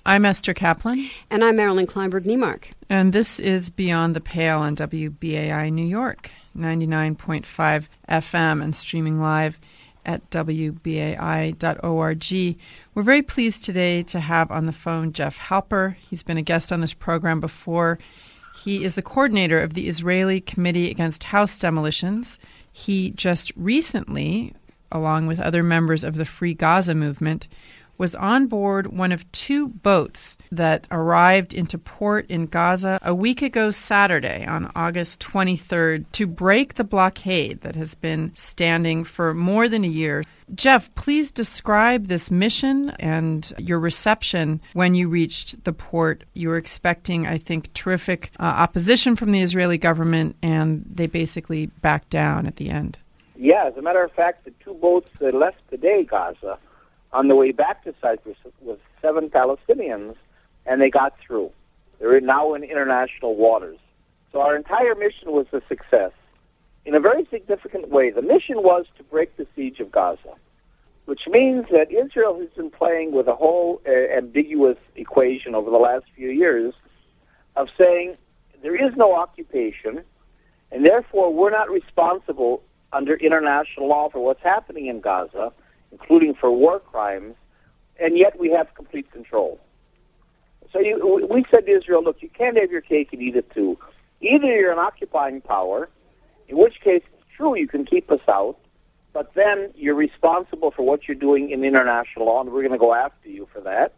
I'm Esther Kaplan. And I'm Marilyn Kleinberg-Neimark. And this is Beyond the Pale on WBAI New York, 99.5 FM and streaming live at WBAI.org. We're very pleased today to have on the phone Jeff Halper. He's been a guest on this program before. He is the coordinator of the Israeli Committee Against House Demolitions. He just recently, along with other members of the Free Gaza movement, was on board one of two boats that arrived into port in Gaza a week ago Saturday on August 23rd to break the blockade that has been standing for more than a year. Jeff, please describe this mission and your reception when you reached the port. You were expecting, I think, terrific opposition from the Israeli government, and they basically backed down at the end. Yeah, as a matter of fact, the two boats that left today, Gaza, on the way back to Cyprus with 7 Palestinians, and they got through. They're now in international waters. So our entire mission was a success in a very significant way. The mission was to break the siege of Gaza, which means that Israel has been playing with a whole ambiguous equation over the last few years of saying there is no occupation, and therefore we're not responsible under international law for what's happening in Gaza, including for war crimes, and yet we have complete control. So we said to Israel, look, you can't have your cake and eat it too. Either you're an occupying power, in which case it's true you can keep us out, but then you're responsible for what you're doing in international law, and we're going to go after you for that.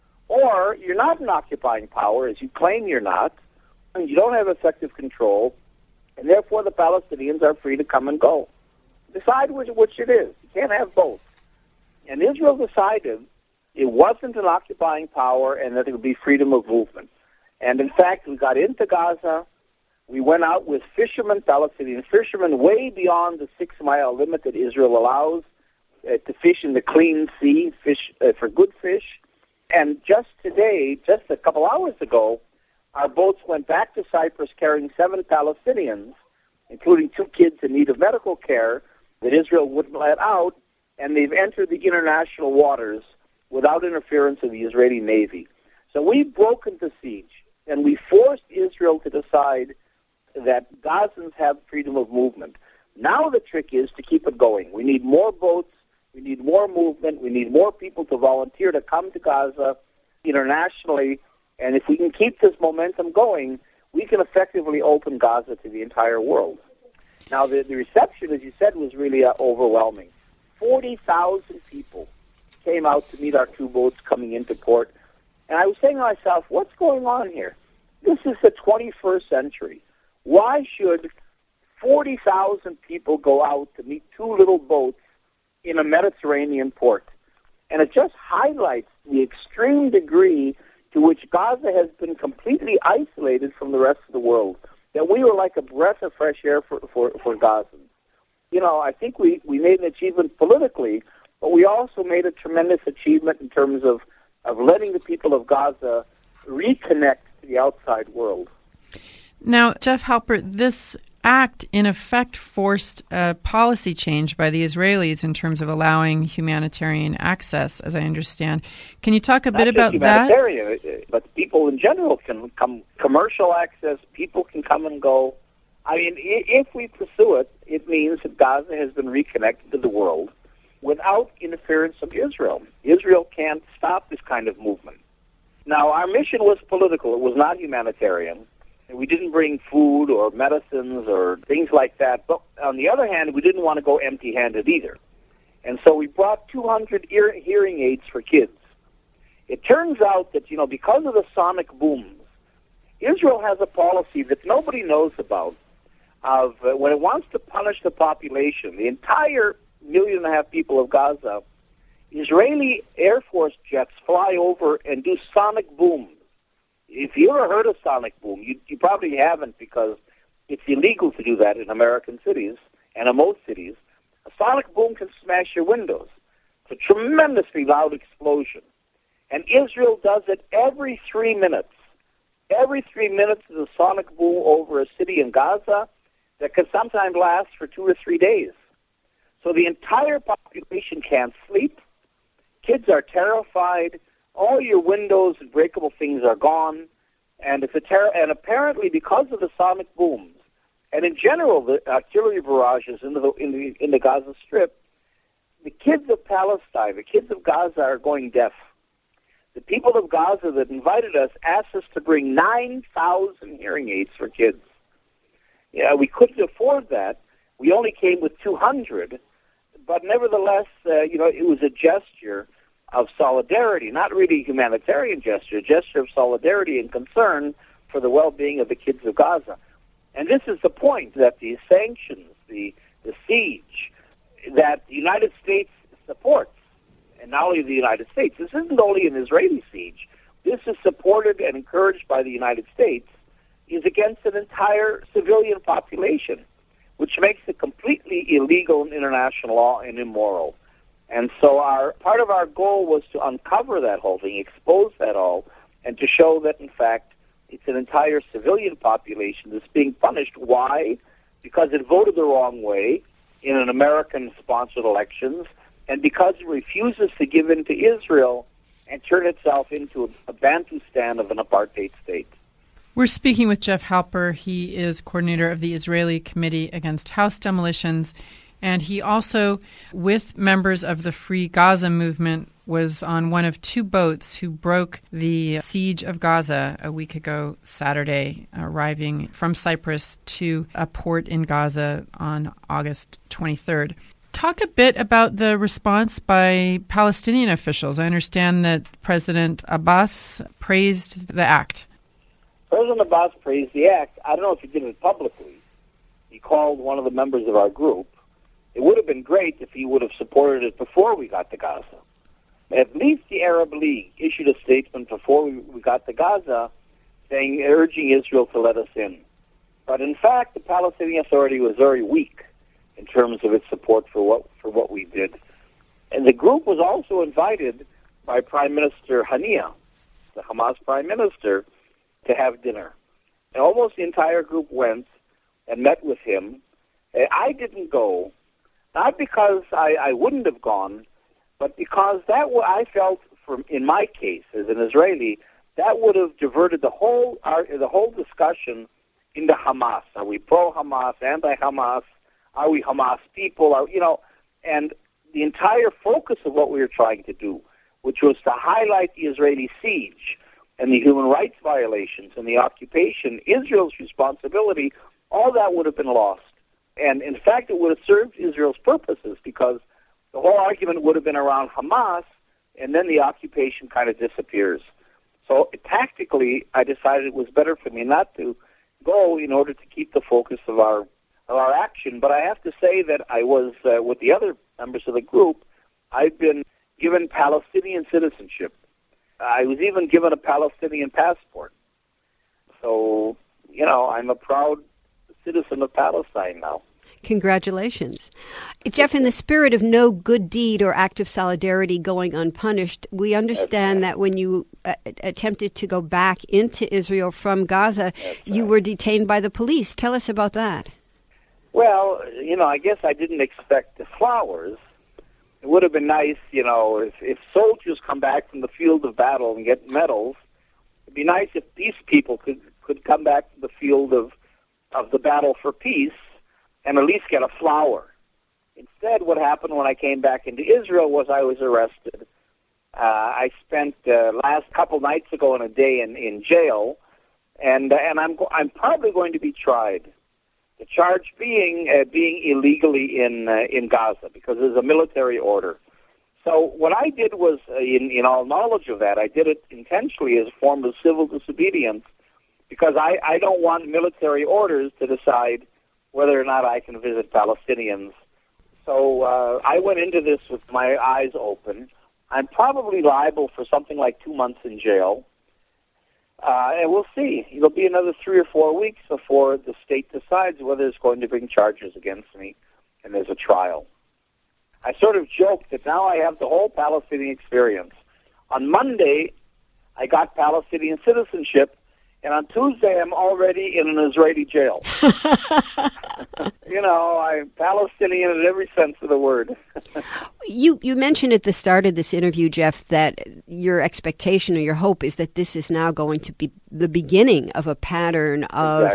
Or you're not an occupying power, as you claim you're not, and you don't have effective control, and therefore the Palestinians are free to come and go. Decide which it is. You can't have both. And Israel decided it wasn't an occupying power and that it would be freedom of movement. And in fact, we got into Gaza. We went out with fishermen, Palestinian fishermen, way beyond the 6-mile limit that Israel allows to fish in the clean sea, fish for good fish. And just today, just a couple hours ago, our boats went back to Cyprus carrying 7 Palestinians, including 2 kids in need of medical care that Israel wouldn't let out, and they've entered the international waters without interference of the Israeli Navy. So we've broken the siege, and we forced Israel to decide that Gazans have freedom of movement. Now the trick is to keep it going. We need more boats, we need more movement, we need more people to volunteer to come to Gaza internationally, and if we can keep this momentum going, we can effectively open Gaza to the entire world. Now, the reception, as you said, was really overwhelming. 40,000 people came out to meet our two boats coming into port. And I was saying to myself, what's going on here? This is the 21st century. Why should 40,000 people go out to meet 2 little boats in a Mediterranean port? And it just highlights the extreme degree to which Gaza has been completely isolated from the rest of the world, that we were like a breath of fresh air for Gazans. You know, I think we made an achievement politically, but we also made a tremendous achievement in terms of letting the people of Gaza reconnect to the outside world. Now, Jeff Halper, this act, in effect, forced a policy change by the Israelis in terms of allowing humanitarian access, as I understand. Can you talk a bit about that? Not just humanitarian, but people in general can come, commercial access, people can come and go. I mean, if we pursue it, it means that Gaza has been reconnected to the world without interference of Israel. Israel can't stop this kind of movement. Now, our mission was political. It was not humanitarian. We didn't bring food or medicines or things like that. But on the other hand, we didn't want to go empty-handed either. And so we brought 200 hearing aids for kids. It turns out that, because of the sonic booms, Israel has a policy that nobody knows about of when it wants to punish the population, the entire 1.5 million people of Gaza, Israeli Air Force jets fly over and do sonic booms. If you ever heard of sonic boom, you probably haven't, because it's illegal to do that in American cities and in most cities. A sonic boom can smash your windows. It's a tremendously loud explosion. And Israel does it every 3 minutes. Every 3 minutes is a sonic boom over a city in Gaza that can sometimes last for 2 or 3 days. So the entire population can't sleep. Kids are terrified. all your windows and breakable things are gone, and it's and apparently because of the sonic booms, and in general the artillery barrages in the Gaza Strip, the kids of Palestine, the kids of Gaza are going deaf. The people of Gaza that invited us asked us to bring 9,000 hearing aids for kids. Yeah, we couldn't afford that. We only came with 200, but nevertheless, it was a gesture of solidarity, not really a humanitarian gesture, a gesture of solidarity and concern for the well-being of the kids of Gaza. And this is the point, that the sanctions, the siege, that the United States supports, and not only the United States, this isn't only an Israeli siege, this is supported and encouraged by the United States, is against an entire civilian population, which makes it completely illegal in international law and immoral. And so part of our goal was to uncover that whole thing, expose that all, and to show that, in fact, it's an entire civilian population that's being punished. Why? Because it voted the wrong way in an American-sponsored elections, and because it refuses to give in to Israel and turn itself into a Bantustan of an apartheid state. We're speaking with Jeff Halper. He is coordinator of the Israeli Committee Against House Demolitions, and he also, with members of the Free Gaza movement, was on one of two boats who broke the siege of Gaza a week ago Saturday, arriving from Cyprus to a port in Gaza on August 23rd. Talk a bit about the response by Palestinian officials. I understand that President Abbas praised the act. President Abbas praised the act. I don't know if he did it publicly. He called one of the members of our group. It would have been great if he would have supported it before we got to Gaza. At least the Arab League issued a statement before we got to Gaza urging Israel to let us in. But in fact, the Palestinian Authority was very weak in terms of its support for what we did. And the group was also invited by Prime Minister Hania, the Hamas Prime Minister, to have dinner. And almost the entire group went and met with him. I didn't go, not because I wouldn't have gone, but because I felt, in my case as an Israeli, that would have diverted the whole discussion into Hamas. Are we pro-Hamas, anti-Hamas? Are we Hamas people? And the entire focus of what we were trying to do, which was to highlight the Israeli siege and the human rights violations and the occupation, Israel's responsibility, all that would have been lost. And in fact, it would have served Israel's purposes, because the whole argument would have been around Hamas, and then the occupation kind of disappears. So tactically, I decided it was better for me not to go in order to keep the focus of our action. But I have to say that I was, with the other members of the group, I've been given Palestinian citizenship. I was even given a Palestinian passport. So, I'm a proud citizen of Palestine now. Congratulations. Jeff, in the spirit of no good deed or act of solidarity going unpunished, we understand that when you attempted to go back into Israel from Gaza, you were detained by the police. Tell us about that. Well, I guess I didn't expect the flowers. It would have been nice, if soldiers come back from the field of battle and get medals, it'd be nice if these people could come back to the field of the battle for peace and at least get a flower. Instead, what happened when I came back into Israel was I was arrested. I spent last couple nights ago and a day in jail, and I'm probably going to be tried. The charge being illegally in Gaza, because there's a military order. So what I did was, in all knowledge of that, I did it intentionally as a form of civil disobedience, because I don't want military orders to decide whether or not I can visit Palestinians. So I went into this with my eyes open. I'm probably liable for something like 2 months in jail. And we'll see. It'll be another 3 or 4 weeks before the state decides whether it's going to bring charges against me and there's a trial. I sort of joked that now I have the whole Palestinian experience. On Monday, I got Palestinian citizenship, And on Tuesday, I'm already in an Israeli jail. I'm Palestinian in every sense of the word. You mentioned at the start of this interview, Jeff, that your expectation or your hope is that this is now going to be the beginning of a pattern of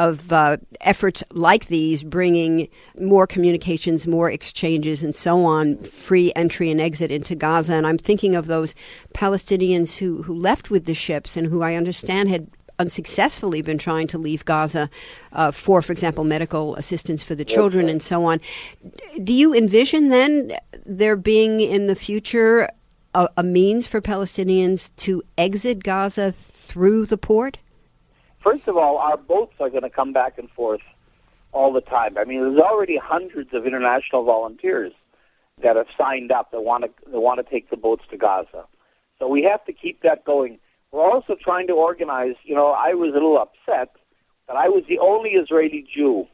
efforts like these, bringing more communications, more exchanges, and so on, free entry and exit into Gaza. And I'm thinking of those Palestinians who left with the ships and who I understand had unsuccessfully been trying to leave Gaza for example, medical assistance for the children and so on. Do you envision then there being in the future a means for Palestinians to exit Gaza through the port? First of all, our boats are going to come back and forth all the time. I mean, there's already hundreds of international volunteers that have signed up that want to take the boats to Gaza. So we have to keep that going. We're also trying to organize, I was a little upset that I was the only Israeli Jew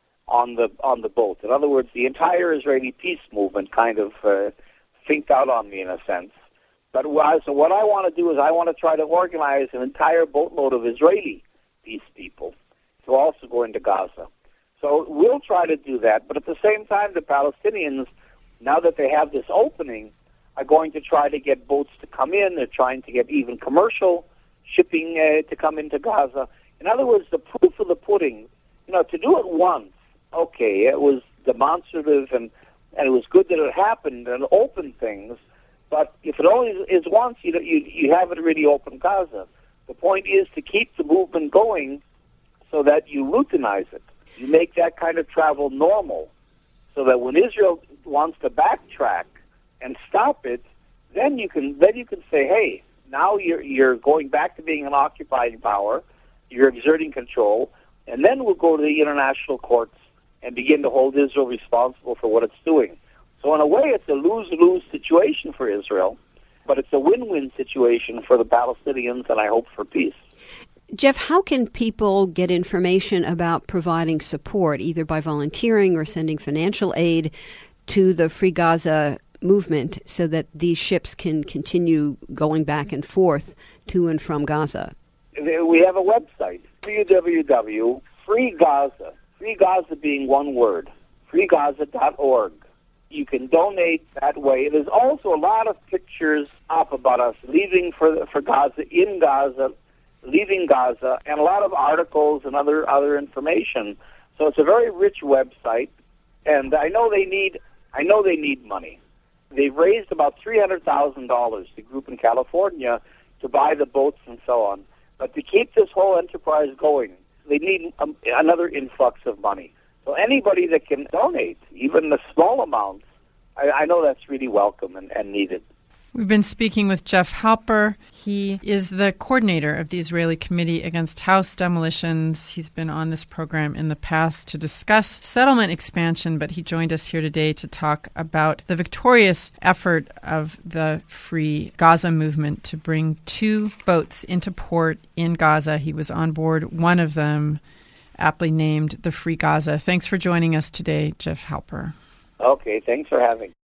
on the boat. In other words, the entire Israeli peace movement kind of finked out on me in a sense. But what I want to do is I want to try to organize an entire boatload of Israeli peace people to also go into Gaza. So we'll try to do that. But at the same time, the Palestinians, now that they have this opening, are going to try to get boats to come in. They're trying to get even commercial shipping to come into Gaza. In other words, the proof of the pudding, to do it once, okay, it was demonstrative and it was good that it happened and opened things. But if it only is once, you haven't really opened Gaza. The point is to keep the movement going so that you routinize it. You make that kind of travel normal so that when Israel wants to backtrack and stop it, then you can say, hey, now you're going back to being an occupying power, you're exerting control, and then we'll go to the international courts and begin to hold Israel responsible for what it's doing. So in a way, it's a lose-lose situation for Israel, but it's a win-win situation for the Palestinians, and I hope for peace. Jeff, how can people get information about providing support, either by volunteering or sending financial aid to the Free Gaza movement so that these ships can continue going back and forth to and from Gaza? We have a website, www.freegaza, Free Gaza being one word, freegaza.org. You can donate that way. There's also a lot of pictures up about us leaving for Gaza, in Gaza, leaving Gaza, and a lot of articles and other information. So it's a very rich website, and I know they need money. They've raised about $300,000, the group in California, to buy the boats and so on. But to keep this whole enterprise going, they need another influx of money. So anybody that can donate, even the small amounts, I know that's really welcome and needed. We've been speaking with Jeff Halper. He is the coordinator of the Israeli Committee Against House Demolitions. He's been on this program in the past to discuss settlement expansion, but he joined us here today to talk about the victorious effort of the Free Gaza movement to bring 2 boats into port in Gaza. He was on board one of them, aptly named the Free Gaza. Thanks for joining us today, Jeff Halper. Okay, thanks for having me.